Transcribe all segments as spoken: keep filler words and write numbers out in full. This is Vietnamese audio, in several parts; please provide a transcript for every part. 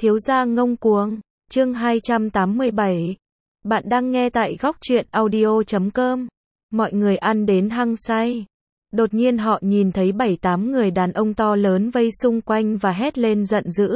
Thiếu gia ngông cuồng, chương hai trăm tám mươi bảy. Bạn đang nghe tại góc truyện audio chấm com. Mọi người ăn đến hăng say. Đột nhiên họ nhìn thấy bảy tám người đàn ông to lớn vây xung quanh và hét lên giận dữ.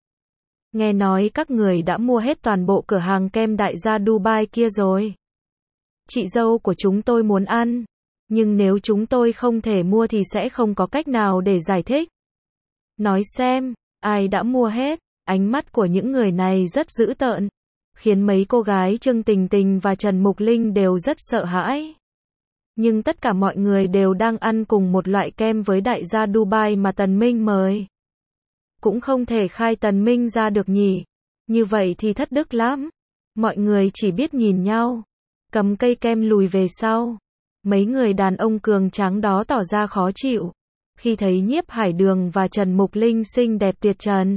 Nghe nói các người đã mua hết toàn bộ cửa hàng kem đại gia Dubai kia rồi. Chị dâu của chúng tôi muốn ăn, nhưng nếu chúng tôi không thể mua thì sẽ không có cách nào để giải thích. Nói xem, ai đã mua hết? Ánh mắt của những người này rất dữ tợn, khiến mấy cô gái Trương Tình Tình và Trần Mục Linh đều rất sợ hãi. Nhưng tất cả mọi người đều đang ăn cùng một loại kem với đại gia Dubai mà Tần Minh mời. Cũng không thể khai Tần Minh ra được nhỉ, như vậy thì thất đức lắm. Mọi người chỉ biết nhìn nhau, cầm cây kem lùi về sau. Mấy người đàn ông cường tráng đó tỏ ra khó chịu khi thấy Nhiếp Hải Đường và Trần Mục Linh xinh đẹp tuyệt trần,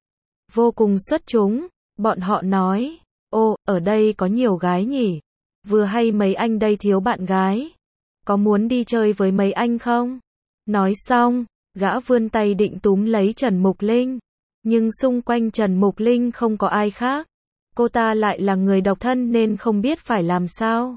vô cùng xuất chúng. Bọn họ nói, ô, ở đây có nhiều gái nhỉ, vừa hay mấy anh đây thiếu bạn gái, có muốn đi chơi với mấy anh không? Nói xong, gã vươn tay định túm lấy Trần Mục Linh, nhưng xung quanh Trần Mục Linh không có ai khác, cô ta lại là người độc thân nên không biết phải làm sao.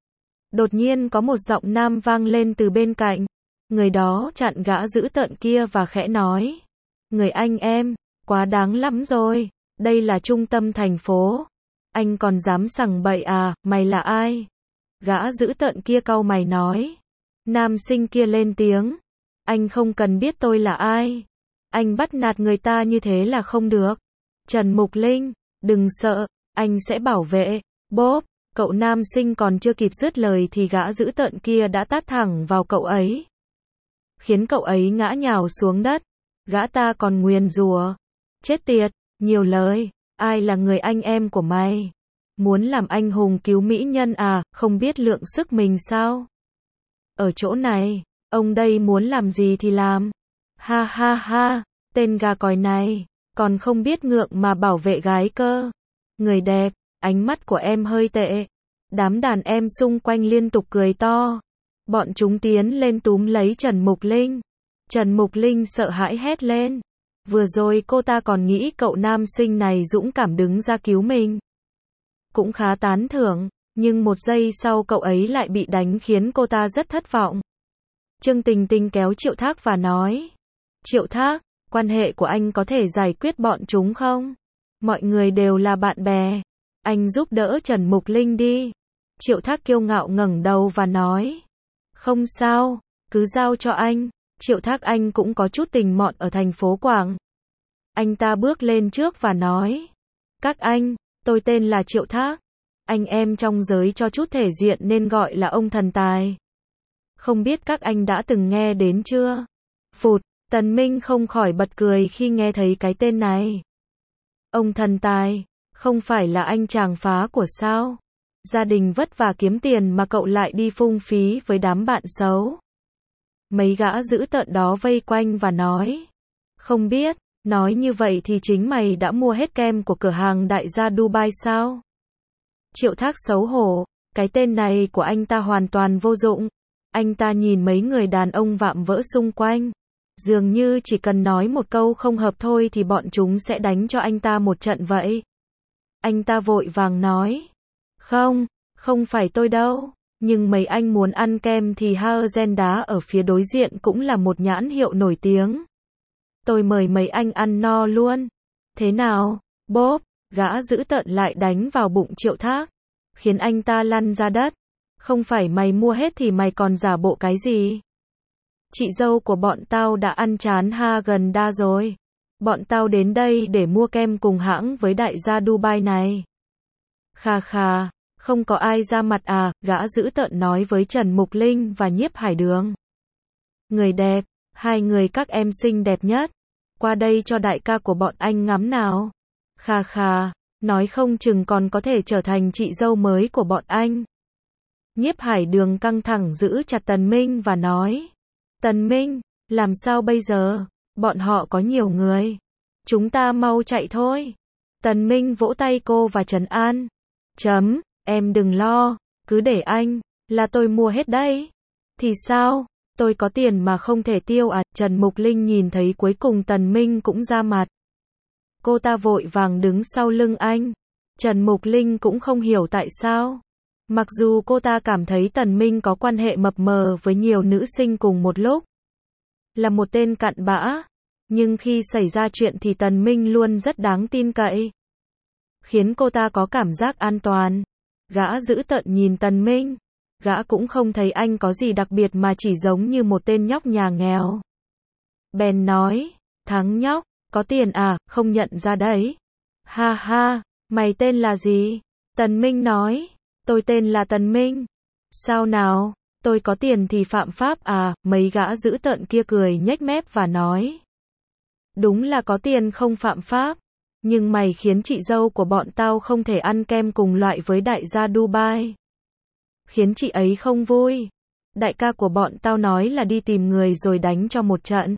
Đột nhiên có một giọng nam vang lên từ bên cạnh, người đó chặn gã dữ tợn kia và khẽ nói, người anh em, quá đáng lắm rồi, đây là trung tâm thành phố, anh còn dám sằng bậy à, mày là ai? Gã dữ tợn kia cau mày nói. Nam sinh kia lên tiếng, anh không cần biết tôi là ai, anh bắt nạt người ta như thế là không được. Trần Mục Linh, đừng sợ, anh sẽ bảo vệ. Bốp, cậu nam sinh còn chưa kịp dứt lời thì gã dữ tợn kia đã tát thẳng vào cậu ấy, khiến cậu ấy ngã nhào xuống đất. Gã ta còn nguyền rủa, chết tiệt, nhiều lời, ai là người anh em của mày? Muốn làm anh hùng cứu mỹ nhân à, không biết lượng sức mình sao? Ở chỗ này, ông đây muốn làm gì thì làm. Ha ha ha, tên gà còi này, còn không biết ngượng mà bảo vệ gái cơ. Người đẹp, ánh mắt của em hơi tệ. Đám đàn em xung quanh liên tục cười to. Bọn chúng tiến lên túm lấy Trần Mục Linh. Trần Mục Linh sợ hãi hét lên. Vừa rồi cô ta còn nghĩ cậu nam sinh này dũng cảm đứng ra cứu mình, cũng khá tán thưởng, nhưng một giây sau cậu ấy lại bị đánh khiến cô ta rất thất vọng. Trương Tình Tình kéo Triệu Thác và nói, Triệu Thác, quan hệ của anh có thể giải quyết bọn chúng không? Mọi người đều là bạn bè, anh giúp đỡ Trần Mục Linh đi. Triệu Thác kiêu ngạo ngẩng đầu và nói, không sao, cứ giao cho anh. Triệu Thác anh cũng có chút tình mọn ở thành phố Quảng. Anh ta bước lên trước và nói, các anh, tôi tên là Triệu Thác, anh em trong giới cho chút thể diện nên gọi là ông thần tài. Không biết các anh đã từng nghe đến chưa? Phụt, Tần Minh không khỏi bật cười khi nghe thấy cái tên này. Ông thần tài, không phải là anh chàng phá của sao? Gia đình vất vả kiếm tiền mà cậu lại đi phung phí với đám bạn xấu. Mấy gã dữ tợn đó vây quanh và nói, không biết, nói như vậy thì chính mày đã mua hết kem của cửa hàng đại gia Dubai sao? Triệu Thác xấu hổ, cái tên này của anh ta hoàn toàn vô dụng. Anh ta nhìn mấy người đàn ông vạm vỡ xung quanh, dường như chỉ cần nói một câu không hợp thôi thì bọn chúng sẽ đánh cho anh ta một trận vậy. Anh ta vội vàng nói, không, không phải tôi đâu, nhưng mấy anh muốn ăn kem thì Haerzen ở phía đối diện cũng là một nhãn hiệu nổi tiếng. Tôi mời mấy anh ăn no luôn. Thế nào? Bốp, gã dữ tợn lại đánh vào bụng Triệu Thác, khiến anh ta lăn ra đất. Không phải mày mua hết thì mày còn giả bộ cái gì? Chị dâu của bọn tao đã ăn chán Häagen-Dazs rồi. Bọn tao đến đây để mua kem cùng hãng với đại gia Dubai này. Kha kha, không có ai ra mặt à, gã dữ tợn nói với Trần Mục Linh và Nhiếp Hải Đường. Người đẹp, hai người các em xinh đẹp nhất, qua đây cho đại ca của bọn anh ngắm nào. Kha kha, nói không chừng còn có thể trở thành chị dâu mới của bọn anh. Nhiếp Hải Đường căng thẳng giữ chặt Tần Minh và nói, Tần Minh, làm sao bây giờ? Bọn họ có nhiều người, chúng ta mau chạy thôi. Tần Minh vỗ tay cô và trấn an, chấm, em đừng lo, cứ để anh, là tôi mua hết đấy. Thì sao? Tôi có tiền mà không thể tiêu à? Trần Mục Linh nhìn thấy cuối cùng Tần Minh cũng ra mặt. Cô ta vội vàng đứng sau lưng anh. Trần Mục Linh cũng không hiểu tại sao. Mặc dù cô ta cảm thấy Tần Minh có quan hệ mập mờ với nhiều nữ sinh cùng một lúc. Là một tên cặn bã. Nhưng khi xảy ra chuyện thì Tần Minh luôn rất đáng tin cậy. Khiến cô ta có cảm giác an toàn. Gã dữ tợn nhìn Tần Minh. Gã cũng không thấy anh có gì đặc biệt mà chỉ giống như một tên nhóc nhà nghèo. Bèn nói, thằng nhóc, có tiền à, không nhận ra đấy. Ha ha, mày tên là gì? Tần Minh nói, tôi tên là Tần Minh. Sao nào, tôi có tiền thì phạm pháp à? Mấy gã dữ tợn kia cười nhếch mép và nói, đúng là có tiền không phạm pháp. Nhưng mày khiến chị dâu của bọn tao không thể ăn kem cùng loại với đại gia Dubai. Khiến chị ấy không vui. Đại ca của bọn tao nói là đi tìm người rồi đánh cho một trận.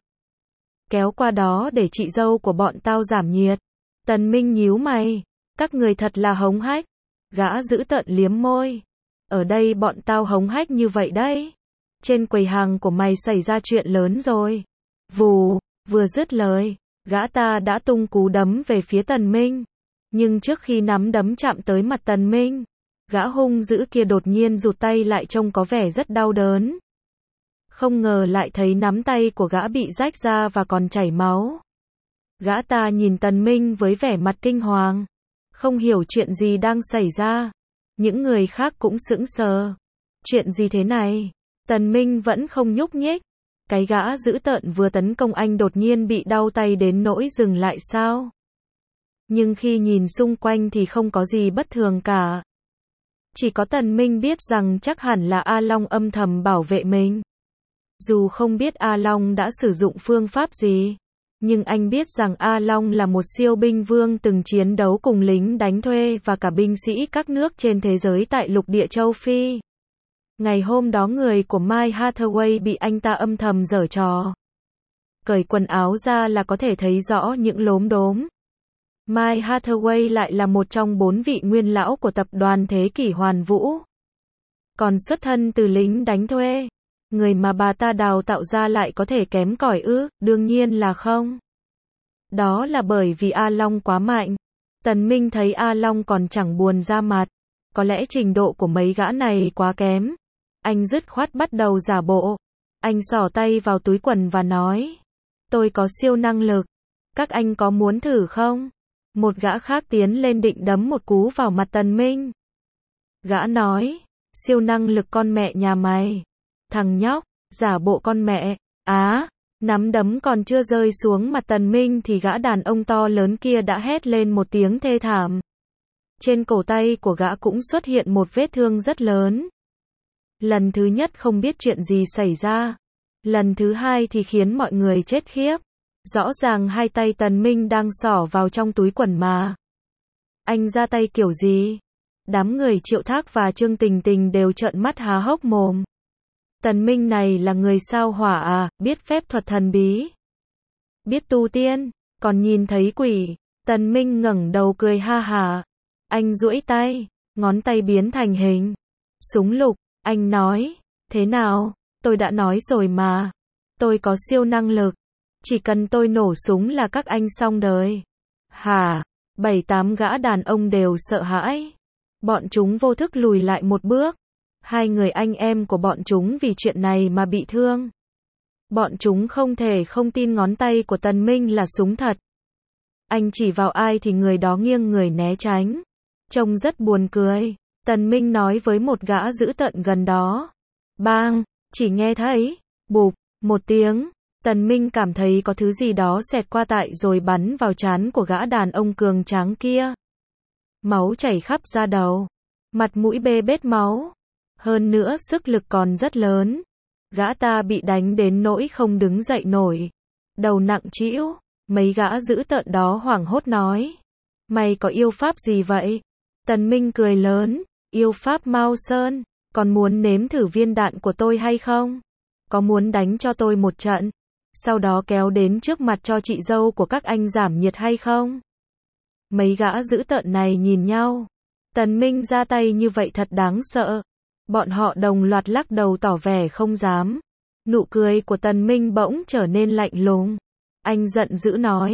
Kéo qua đó để chị dâu của bọn tao giảm nhiệt. Tần Minh nhíu mày. Các người thật là hống hách. Gã dữ tợn liếm môi. Ở đây bọn tao hống hách như vậy đấy. Trên quầy hàng của mày xảy ra chuyện lớn rồi. Vù, vừa dứt lời, gã ta đã tung cú đấm về phía Tần Minh. Nhưng trước khi nắm đấm chạm tới mặt Tần Minh, gã hung dữ kia đột nhiên rụt tay lại trông có vẻ rất đau đớn. Không ngờ lại thấy nắm tay của gã bị rách ra và còn chảy máu. Gã ta nhìn Tần Minh với vẻ mặt kinh hoàng. Không hiểu chuyện gì đang xảy ra. Những người khác cũng sững sờ. Chuyện gì thế này? Tần Minh vẫn không nhúc nhích. Cái gã dữ tợn vừa tấn công anh đột nhiên bị đau tay đến nỗi dừng lại sao? Nhưng khi nhìn xung quanh thì không có gì bất thường cả. Chỉ có Tần Minh biết rằng chắc hẳn là A Long âm thầm bảo vệ mình. Dù không biết A Long đã sử dụng phương pháp gì, nhưng anh biết rằng A Long là một siêu binh vương từng chiến đấu cùng lính đánh thuê và cả binh sĩ các nước trên thế giới tại lục địa châu Phi. Ngày hôm đó người của Mai Hathaway bị anh ta âm thầm giở trò. Cởi quần áo ra là có thể thấy rõ những lốm đốm. Mai Hathaway lại là một trong bốn vị nguyên lão của tập đoàn Thế Kỷ Hoàn Vũ. Còn xuất thân từ lính đánh thuê. Người mà bà ta đào tạo ra lại có thể kém cỏi ư? Đương nhiên là không. Đó là bởi vì A Long quá mạnh. Tần Minh thấy A Long còn chẳng buồn ra mặt. Có lẽ trình độ của mấy gã này quá kém. Anh dứt khoát bắt đầu giả bộ. Anh xỏ tay vào túi quần và nói, tôi có siêu năng lực. Các anh có muốn thử không? Một gã khác tiến lên định đấm một cú vào mặt Tần Minh. Gã nói, siêu năng lực con mẹ nhà mày. Thằng nhóc, giả bộ con mẹ. Á, nắm đấm còn chưa rơi xuống mặt Tần Minh thì gã đàn ông to lớn kia đã hét lên một tiếng thê thảm. Trên cổ tay của gã cũng xuất hiện một vết thương rất lớn. Lần thứ nhất không biết chuyện gì xảy ra. Lần thứ hai thì khiến mọi người chết khiếp. Rõ ràng hai tay Tần Minh đang xỏ vào trong túi quần mà. Anh ra tay kiểu gì? Đám người Triệu Thác và Trương Tình Tình đều trợn mắt há hốc mồm. Tần Minh này là người sao hỏa à, biết phép thuật thần bí. Biết tu tiên, còn nhìn thấy quỷ. Tần Minh ngẩng đầu cười ha hà. Anh duỗi tay, ngón tay biến thành hình súng lục. Anh nói, thế nào, tôi đã nói rồi mà. Tôi có siêu năng lực. Chỉ cần tôi nổ súng là các anh xong đời. Hả? Bảy tám gã đàn ông đều sợ hãi. Bọn chúng vô thức lùi lại một bước. Hai người anh em của bọn chúng vì chuyện này mà bị thương. Bọn chúng không thể không tin ngón tay của Tần Minh là súng thật. Anh chỉ vào ai thì người đó nghiêng người né tránh. Trông rất buồn cười. Tần Minh nói với một gã dữ tợn gần đó. Bang, chỉ nghe thấy, bụp, một tiếng. Tần Minh cảm thấy có thứ gì đó xẹt qua tại rồi bắn vào trán của gã đàn ông cường tráng kia. Máu chảy khắp da đầu. Mặt mũi bê bết máu. Hơn nữa sức lực còn rất lớn. Gã ta bị đánh đến nỗi không đứng dậy nổi. Đầu nặng trĩu. Mấy gã dữ tợn đó hoảng hốt nói. Mày có yêu pháp gì vậy? Tần Minh cười lớn. Yêu pháp Mao Sơn. Còn muốn nếm thử viên đạn của tôi hay không? Có muốn đánh cho tôi một trận? Sau đó kéo đến trước mặt cho chị dâu của các anh giảm nhiệt hay không? Mấy gã dữ tợn này nhìn nhau. Tần Minh ra tay như vậy thật đáng sợ. Bọn họ đồng loạt lắc đầu tỏ vẻ không dám. Nụ cười của Tần Minh bỗng trở nên lạnh lùng. Anh giận dữ nói.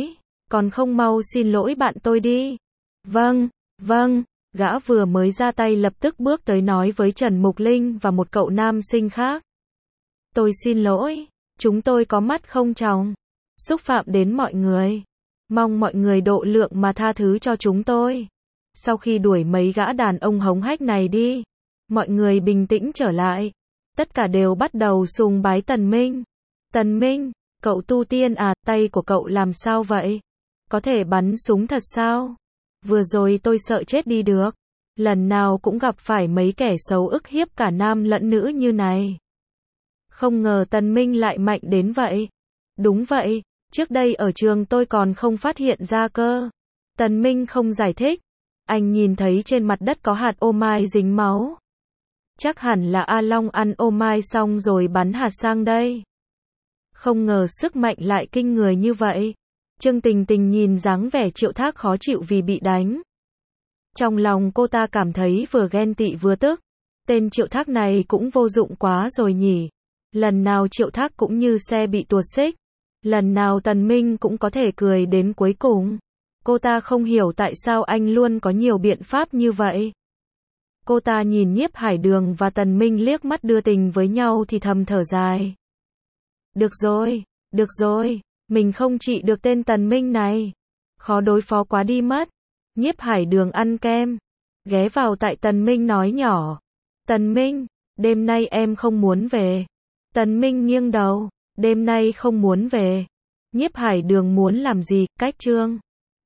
còn không mau xin lỗi bạn tôi đi. Vâng, vâng, gã vừa mới ra tay lập tức bước tới nói với Trần Mục Linh và một cậu nam sinh khác. Tôi xin lỗi, chúng tôi có mắt không tròng, xúc phạm đến mọi người. Mong mọi người độ lượng mà tha thứ cho chúng tôi. Sau khi đuổi mấy gã đàn ông hống hách này đi, mọi người bình tĩnh trở lại. Tất cả đều bắt đầu sùng bái Tần Minh. Tần Minh, cậu tu tiên à, tay của cậu làm sao vậy? Có thể bắn súng thật sao? Vừa rồi tôi sợ chết đi được. Lần nào cũng gặp phải mấy kẻ xấu ức hiếp cả nam lẫn nữ như này. Không ngờ Tần Minh lại mạnh đến vậy. Đúng vậy, trước đây ở trường tôi còn không phát hiện ra cơ. Tần Minh không giải thích. Anh nhìn thấy trên mặt đất có hạt ô mai dính máu. Chắc hẳn là A Long ăn ô mai xong rồi bắn hạt sang đây. Không ngờ sức mạnh lại kinh người như vậy. Trương Tình Tình nhìn dáng vẻ Triệu Thác khó chịu vì bị đánh. Trong lòng cô ta cảm thấy vừa ghen tị vừa tức. Tên Triệu Thác này cũng vô dụng quá rồi nhỉ. Lần nào Triệu Thác cũng như xe bị tuột xích. Lần nào Tần Minh cũng có thể cười đến cuối cùng. Cô ta không hiểu tại sao anh luôn có nhiều biện pháp như vậy. Cô ta nhìn Nhiếp Hải Đường và Tần Minh liếc mắt đưa tình với nhau thì thầm thở dài. Được rồi, được rồi, mình không trị được tên Tần Minh này. Khó đối phó quá đi mất. Nhiếp Hải Đường ăn kem, ghé vào tại Tần Minh nói nhỏ. Tần Minh, đêm nay em không muốn về. Tần Minh nghiêng đầu, đêm nay không muốn về. Nhiếp Hải Đường muốn làm gì, cách chương.